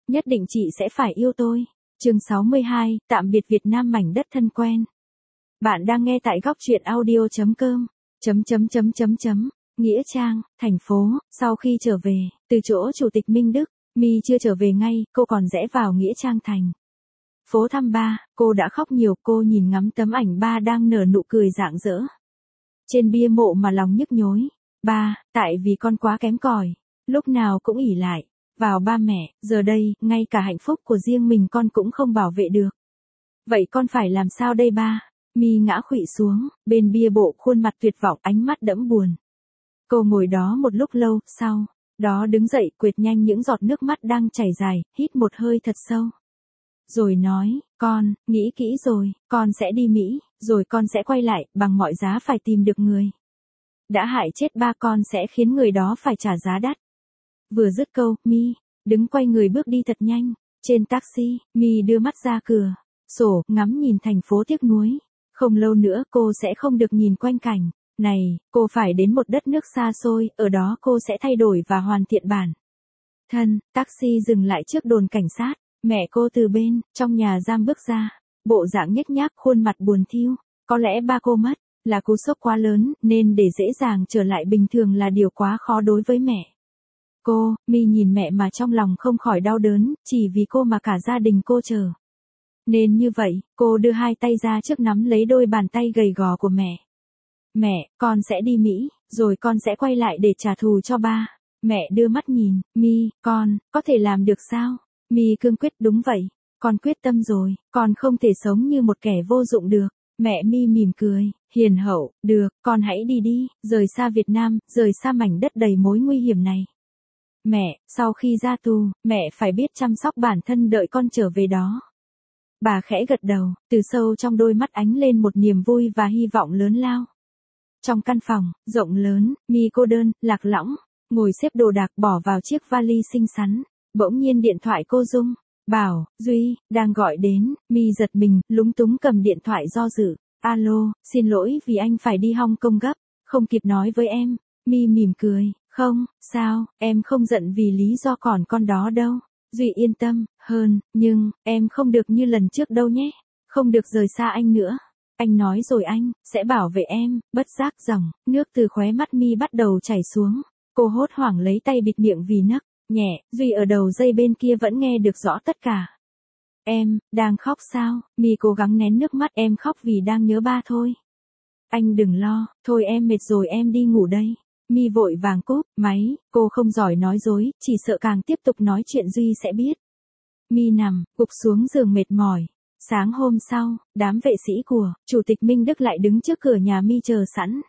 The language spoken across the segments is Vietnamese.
nhất định chị sẽ phải yêu tôi. Chương 62, tạm biệt Việt Nam mảnh đất thân quen. Bạn đang nghe tại góc truyện audio.com. Nghĩa Trang, thành phố, sau khi trở về, từ chỗ Chủ tịch Minh Đức, My chưa trở về ngay, cô còn rẽ vào Nghĩa Trang thành phố thăm ba, cô đã khóc nhiều, cô nhìn ngắm tấm ảnh ba đang nở nụ cười rạng rỡ trên bia mộ mà lòng nhức nhối. Ba, tại vì con quá kém cỏi, lúc nào cũng ỷ lại vào ba mẹ, giờ đây, ngay cả hạnh phúc của riêng mình con cũng không bảo vệ được. Vậy con phải làm sao đây ba? My ngã khuỵu xuống, bên bia mộ khuôn mặt tuyệt vọng, ánh mắt đẫm buồn. Cô ngồi đó một lúc lâu, sau đó đứng dậy, quệt nhanh những giọt nước mắt đang chảy dài, hít một hơi thật sâu. Rồi nói, con, nghĩ kỹ rồi, con sẽ đi Mỹ, rồi con sẽ quay lại, bằng mọi giá phải tìm được người đã hại chết ba con, sẽ khiến người đó phải trả giá đắt. Vừa dứt câu, My đứng quay người bước đi thật nhanh. Trên taxi, My đưa mắt ra cửa sổ, ngắm nhìn thành phố tiếc nuối. Không lâu nữa cô sẽ không được nhìn quanh cảnh này, cô phải đến một đất nước xa xôi, ở đó cô sẽ thay đổi và hoàn thiện bản thân. Taxi dừng lại trước đồn cảnh sát, mẹ cô từ bên trong nhà giam bước ra, bộ dạng nhếch nhác, khuôn mặt buồn thiu. Có lẽ ba cô mất là cú sốc quá lớn, nên để dễ dàng trở lại bình thường là điều quá khó đối với mẹ cô. My nhìn mẹ mà trong lòng không khỏi đau đớn, chỉ vì cô mà cả gia đình cô chờ nên như vậy. Cô đưa hai tay ra trước nắm lấy đôi bàn tay gầy gò của mẹ. Mẹ, con sẽ đi Mỹ, rồi con sẽ quay lại để trả thù cho ba. Mẹ đưa mắt nhìn, My, con có thể làm được sao? My cương quyết, đúng vậy, con quyết tâm rồi, con không thể sống như một kẻ vô dụng được. Mẹ My mỉm cười, hiền hậu, được, con hãy đi đi, rời xa Việt Nam, rời xa mảnh đất đầy mối nguy hiểm này. Mẹ, sau khi ra tù, mẹ phải biết chăm sóc bản thân, đợi con trở về đó. Bà khẽ gật đầu, từ sâu trong đôi mắt ánh lên một niềm vui và hy vọng lớn lao. Trong căn phòng rộng lớn, My cô đơn, lạc lõng, ngồi xếp đồ đạc bỏ vào chiếc vali xinh xắn. Bỗng nhiên điện thoại cô rung. Bảo Duy đang gọi đến. My giật mình, lúng túng cầm điện thoại do dự. Alo, xin lỗi vì anh phải đi Hong Kong gấp, không kịp nói với em. My mỉm cười, không sao, em không giận vì lý do còn con đó đâu. Duy yên tâm nhưng em không được như lần trước đâu nhé, không được rời xa anh nữa. Anh nói rồi, anh sẽ bảo vệ em. Bất giác dòng nước từ khóe mắt My bắt đầu chảy xuống. Cô hốt hoảng lấy tay bịt miệng vì nấc nhẹ. Duy ở đầu dây bên kia vẫn nghe được rõ tất cả. Em đang khóc sao? My cố gắng nén nước mắt. Em khóc vì đang nhớ ba thôi. Anh đừng lo, thôi em mệt rồi, em đi ngủ đây. My vội vàng cúp máy, cô không giỏi nói dối, chỉ sợ càng tiếp tục nói chuyện Duy sẽ biết. My nằm gục xuống giường mệt mỏi. Sáng hôm sau, đám vệ sĩ của Chủ tịch Minh Đức lại đứng trước cửa nhà My chờ sẵn.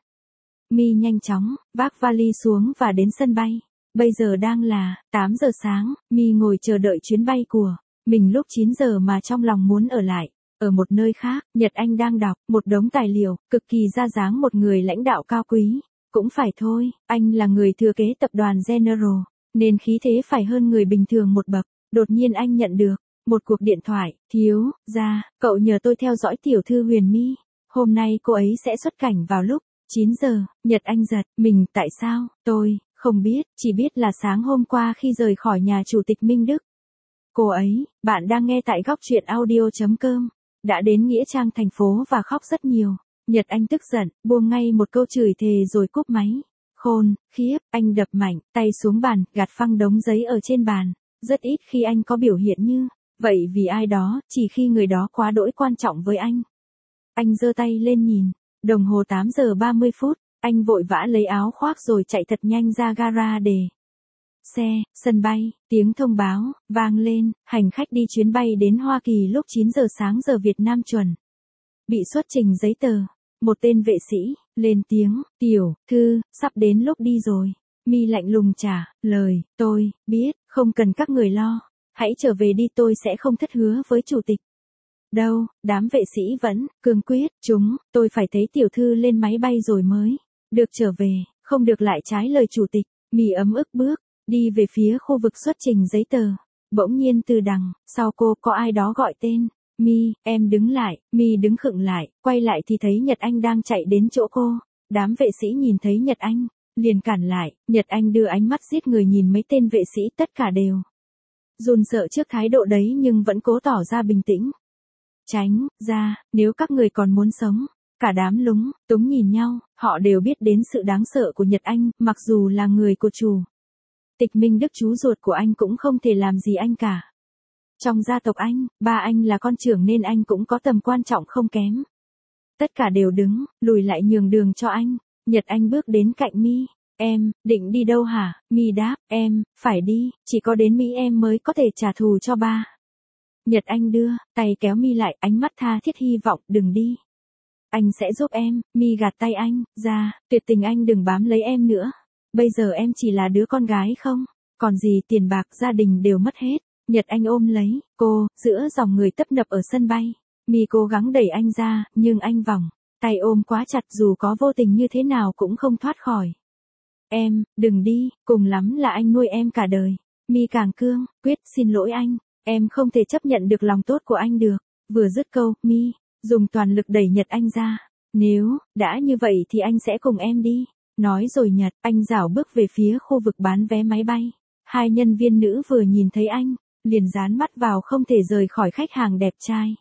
My nhanh chóng vác vali xuống và đến sân bay. Bây giờ đang là 8 giờ sáng, My ngồi chờ đợi chuyến bay của mình lúc 9 giờ mà trong lòng muốn ở lại. Ở một nơi khác, Nhật Anh đang đọc một đống tài liệu, cực kỳ ra dáng một người lãnh đạo cao quý. Cũng phải thôi, anh là người thừa kế tập đoàn General, nên khí thế phải hơn người bình thường một bậc. Đột nhiên anh nhận được một cuộc điện thoại. Thiếu gia, cậu nhờ tôi theo dõi tiểu thư Huyền My. Hôm nay cô ấy sẽ xuất cảnh vào lúc 9 giờ. Nhật Anh giật mình, tại sao? Tôi không biết, chỉ biết là sáng hôm qua khi rời khỏi nhà Chủ tịch Minh Đức. Cô ấy, bạn đang nghe tại góc truyện audio.com, đã đến Nghĩa Trang thành phố và khóc rất nhiều. Nhật Anh tức giận, buông ngay một câu chửi thề rồi cúp máy. Khôn khiếp, anh đập mạnh tay xuống bàn, gạt phăng đống giấy ở trên bàn. Rất ít khi anh có biểu hiện như vậy vì ai đó, chỉ khi người đó quá đỗi quan trọng với anh. Anh giơ tay lên nhìn, đồng hồ 8 giờ 30 phút, anh vội vã lấy áo khoác rồi chạy thật nhanh ra gara để xe. Sân bay, tiếng thông báo vang lên, hành khách đi chuyến bay đến Hoa Kỳ lúc 9 giờ sáng giờ Việt Nam chuẩn bị xuất trình giấy tờ. Một tên vệ sĩ lên tiếng, tiểu thư, sắp đến lúc đi rồi. My lạnh lùng trả lời, tôi biết, không cần các người lo, hãy trở về đi, tôi sẽ không thất hứa với chủ tịch đâu. Đám vệ sĩ vẫn cương quyết, tôi phải thấy tiểu thư lên máy bay rồi mới được trở về, không được lại trái lời chủ tịch. My ấm ức bước đi về phía khu vực xuất trình giấy tờ. Bỗng nhiên từ đằng sau cô có ai đó gọi tên. My, em đứng lại. My đứng khựng lại, quay lại thì thấy Nhật Anh đang chạy đến chỗ cô. Đám vệ sĩ nhìn thấy Nhật Anh liền cản lại. Nhật Anh đưa ánh mắt giết người nhìn mấy tên vệ sĩ, tất cả đều run sợ trước thái độ đấy nhưng vẫn cố tỏ ra bình tĩnh. Tránh ra, nếu các người còn muốn sống. Cả đám lúng túng nhìn nhau, họ đều biết đến sự đáng sợ của Nhật Anh, mặc dù là người của chủ. Tịch Minh Đức chú ruột của anh cũng không thể làm gì anh cả. Trong gia tộc anh, ba anh là con trưởng nên anh cũng có tầm quan trọng không kém. Tất cả đều đứng, lùi lại nhường đường cho anh. Nhật Anh bước đến cạnh Mi. Em, định đi đâu hả? Mi đáp, em, phải đi, chỉ có đến Mỹ em mới có thể trả thù cho ba. Nhật Anh đưa, tay kéo Mi lại, ánh mắt tha thiết hy vọng, đừng đi. Anh sẽ giúp em. Mi gạt tay anh ra, tuyệt tình anh đừng bám lấy em nữa. Bây giờ em chỉ là đứa con gái không? Còn gì tiền bạc gia đình đều mất hết. Nhật Anh ôm lấy cô, giữa dòng người tấp nập ở sân bay. Mi cố gắng đẩy anh ra, nhưng anh vòng tay ôm quá chặt dù có vô tình như thế nào cũng không thoát khỏi. Em, đừng đi, cùng lắm là anh nuôi em cả đời. Mi càng cương, quyết xin lỗi anh. Em không thể chấp nhận được lòng tốt của anh được. Vừa dứt câu, Mi dùng toàn lực đẩy Nhật Anh ra. Nếu đã như vậy thì anh sẽ cùng em đi. Nói rồi Nhật Anh rảo bước về phía khu vực bán vé máy bay. Hai nhân viên nữ vừa nhìn thấy anh, liền dán mắt vào không thể rời khỏi khách hàng đẹp trai.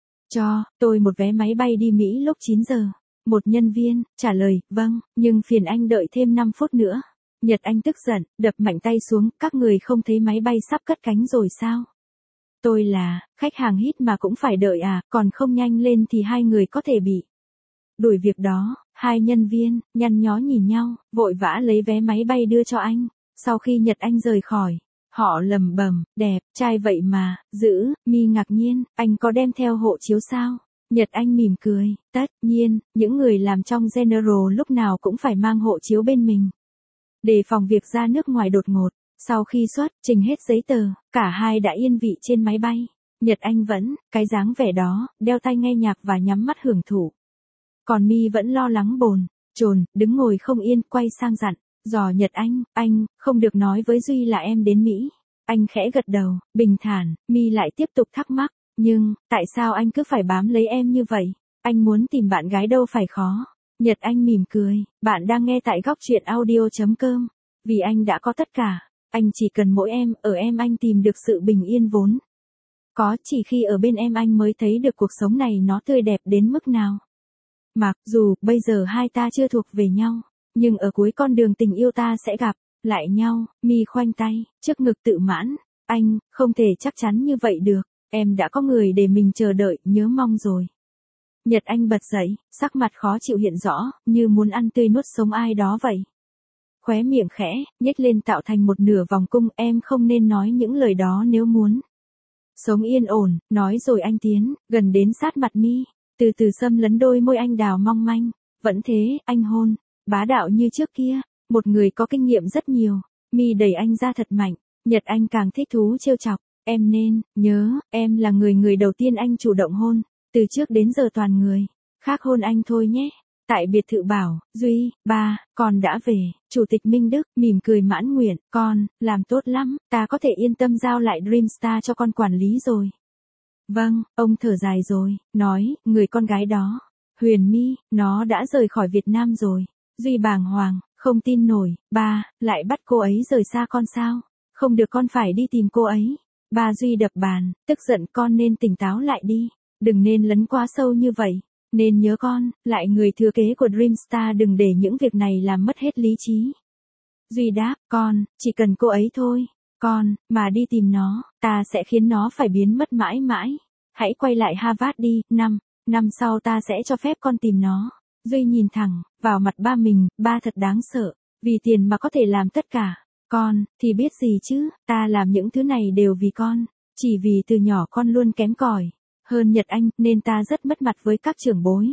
Cho tôi một vé máy bay đi Mỹ lúc 9 giờ. Một nhân viên trả lời, vâng, nhưng phiền anh đợi thêm 5 phút nữa. Nhật Anh tức giận, đập mạnh tay xuống, các người không thấy máy bay sắp cất cánh rồi sao? Tôi là khách hàng hít mà cũng phải đợi à, còn không nhanh lên thì hai người có thể bị đuổi việc đó. Hai nhân viên nhăn nhó nhìn nhau, vội vã lấy vé máy bay đưa cho anh. Sau khi Nhật Anh rời khỏi, họ lẩm bẩm, đẹp trai vậy mà, dữ. Mi ngạc nhiên, anh có đem theo hộ chiếu sao? Nhật Anh mỉm cười, tất nhiên, những người làm trong General lúc nào cũng phải mang hộ chiếu bên mình, đề phòng việc ra nước ngoài đột ngột. Sau khi xuất trình hết giấy tờ, cả hai đã yên vị trên máy bay. Nhật Anh vẫn cái dáng vẻ đó, đeo tai nghe nhạc và nhắm mắt hưởng thụ. Còn Mi vẫn lo lắng bồn chồn, đứng ngồi không yên, quay sang dặn dò Nhật Anh không được nói với Duy là em đến Mỹ. Anh khẽ gật đầu, bình thản. Mi lại tiếp tục thắc mắc, nhưng tại sao anh cứ phải bám lấy em như vậy? Anh muốn tìm bạn gái đâu phải khó. Nhật Anh mỉm cười, bạn đang nghe tại góc truyện audio.com. Vì anh đã có tất cả, anh chỉ cần mỗi em, ở em anh tìm được sự bình yên vốn có, chỉ khi ở bên em anh mới thấy được cuộc sống này nó tươi đẹp đến mức nào. Mặc dù bây giờ hai ta chưa thuộc về nhau, nhưng ở cuối con đường tình yêu ta sẽ gặp lại nhau. Mi khoanh tay trước ngực tự mãn, anh không thể chắc chắn như vậy được, em đã có người để mình chờ đợi, nhớ mong rồi. Nhật Anh bật dậy, sắc mặt khó chịu hiện rõ, như muốn ăn tươi nuốt sống ai đó vậy. Khóe miệng khẽ nhếch lên tạo thành một nửa vòng cung, em không nên nói những lời đó nếu muốn sống yên ổn. Nói rồi anh tiến gần đến sát mặt Mi, từ từ xâm lấn đôi môi anh đào mong manh. Vẫn thế, anh hôn bá đạo như trước kia, một người có kinh nghiệm rất nhiều. Mi đẩy anh ra thật mạnh. Nhật Anh càng thích thú trêu chọc, em nên nhớ, em là người đầu tiên anh chủ động hôn, từ trước đến giờ toàn người khác hôn anh thôi nhé. Tại biệt thự Bảo Duy, ba, con đã về. Chủ tịch Minh Đức mỉm cười mãn nguyện, con làm tốt lắm, ta có thể yên tâm giao lại Dreamstar cho con quản lý rồi. Vâng, ông thở dài rồi, nói, người con gái đó, Huyền My, nó đã rời khỏi Việt Nam rồi. Duy bàng hoàng, không tin nổi, ba, lại bắt cô ấy rời xa con sao? Không được, con phải đi tìm cô ấy. Ba Duy đập bàn, tức giận, con nên tỉnh táo lại đi, đừng nên lấn quá sâu như vậy. Nên nhớ con, lại người thừa kế của Dreamstar, đừng để những việc này làm mất hết lý trí. Duy đáp, con, chỉ cần cô ấy thôi. Con, mà đi tìm nó, ta sẽ khiến nó phải biến mất mãi mãi. Hãy quay lại Harvard đi, năm sau ta sẽ cho phép con tìm nó. Duy nhìn thẳng vào mặt ba mình, ba thật đáng sợ, vì tiền mà có thể làm tất cả. Con, thì biết gì chứ, ta làm những thứ này đều vì con, chỉ vì từ nhỏ con luôn kém cỏi hơn Nhật Anh, nên ta rất mất mặt với các trưởng bối.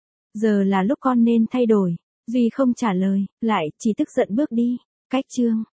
Giờ là lúc con nên thay đổi. Duy không trả lời, lại chỉ tức giận bước đi. Cách chương